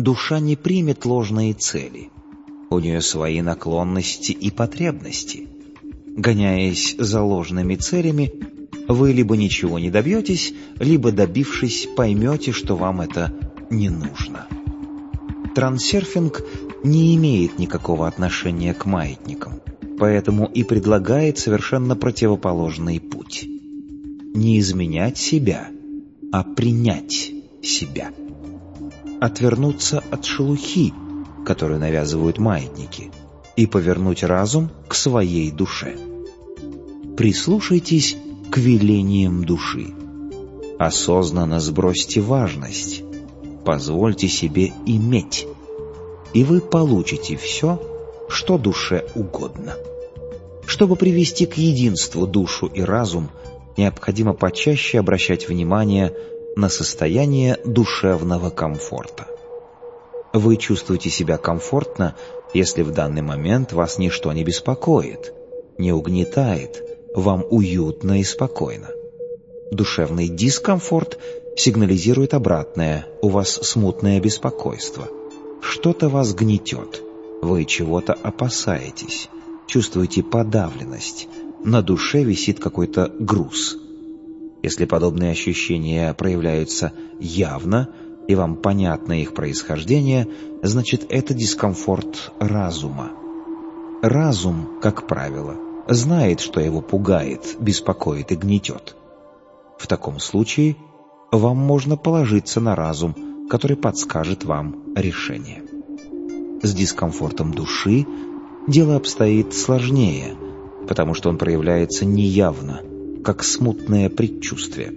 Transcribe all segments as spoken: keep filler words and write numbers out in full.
душа не примет ложные цели. У нее свои наклонности и потребности. Гоняясь за ложными целями, вы либо ничего не добьетесь, либо, добившись, поймете, что вам это не нужно. Трансерфинг не имеет никакого отношения к маятникам, поэтому и предлагает совершенно противоположный путь. Не изменять себя, а принять себя. Отвернуться от шелухи, которую навязывают маятники, и повернуть разум к своей душе. Прислушайтесь к велениям души. Осознанно сбросьте важность. Позвольте себе иметь, и вы получите все, что душе угодно. Чтобы привести к единству душу и разум, необходимо почаще обращать внимание на состояние душевного комфорта. Вы чувствуете себя комфортно, если в данный момент вас ничто не беспокоит, не угнетает, вам уютно и спокойно. Душевный дискомфорт сигнализирует обратное: у вас смутное беспокойство. Что-то вас гнетет, вы чего-то опасаетесь, чувствуете подавленность, на душе висит какой-то груз. Если подобные ощущения проявляются явно, и вам понятно их происхождение, значит, это дискомфорт разума. Разум, как правило, знает, что его пугает, беспокоит и гнетет. В таком случае вам можно положиться на разум, который подскажет вам решение. С дискомфортом души дело обстоит сложнее, потому что он проявляется неявно, как смутное предчувствие.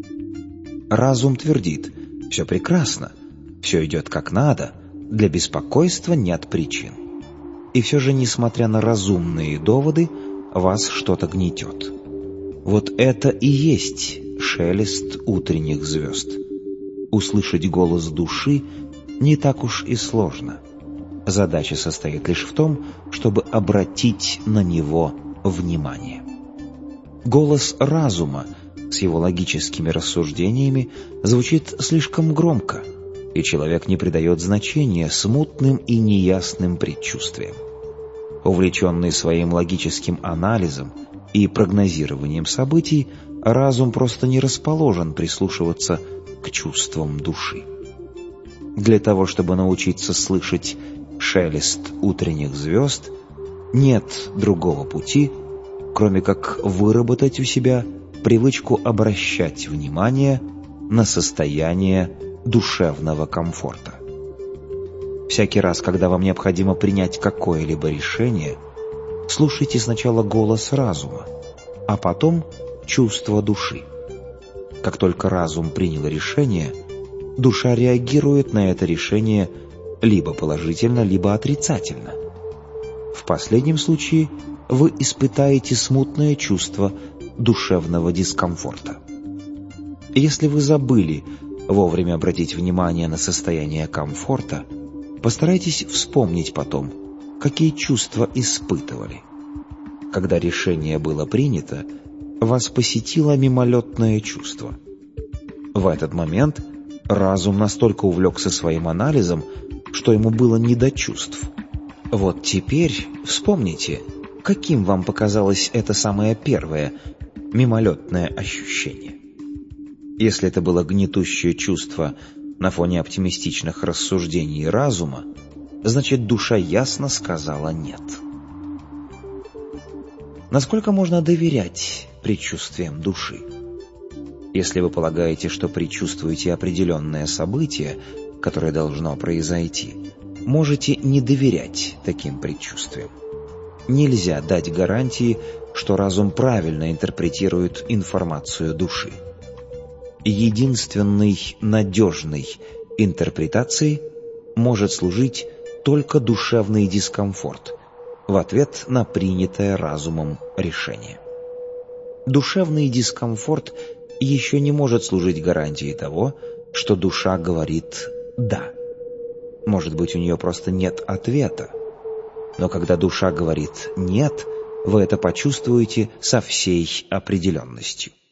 Разум твердит: все прекрасно, все идет как надо, для беспокойства нет причин. И все же, несмотря на разумные доводы, вас что-то гнетет. Вот это и есть шелест утренних звезд. Услышать голос души не так уж и сложно. Задача состоит лишь в том, чтобы обратить на него внимание. Голос разума с его логическими рассуждениями звучит слишком громко, и человек не придает значения смутным и неясным предчувствиям. Увлеченный своим логическим анализом и прогнозированием событий, разум просто не расположен прислушиваться к чувствам души. Для того, чтобы научиться слышать шелест утренних звезд, нет другого пути, кроме как выработать у себя привычку обращать внимание на состояние душевного комфорта. Всякий раз, когда вам необходимо принять какое-либо решение, слушайте сначала голос разума, а потом чувство души. Как только разум принял решение, душа реагирует на это решение либо положительно, либо отрицательно. В последнем случае вы испытаете смутное чувство душевного дискомфорта. Если вы забыли вовремя обратить внимание на состояние комфорта, постарайтесь вспомнить потом, какие чувства испытывали. Когда решение было принято, вас посетило мимолетное чувство. В этот момент разум настолько увлекся своим анализом, что ему было не до чувств. Вот теперь вспомните, каким вам показалось это самое первое мимолетное ощущение. Если это было гнетущее чувство на фоне оптимистичных рассуждений разума, значит, душа ясно сказала «нет». Насколько можно доверять предчувствиям души? Если вы полагаете, что предчувствуете определенное событие, которое должно произойти, можете не доверять таким предчувствиям. Нельзя дать гарантии, что разум правильно интерпретирует информацию души. Единственной надежной интерпретацией может служить только душевный дискомфорт в ответ на принятое разумом решение. Душевный дискомфорт еще не может служить гарантией того, что душа говорит «да». Может быть, у нее просто нет ответа. Но когда душа говорит «нет», вы это почувствуете со всей определенностью.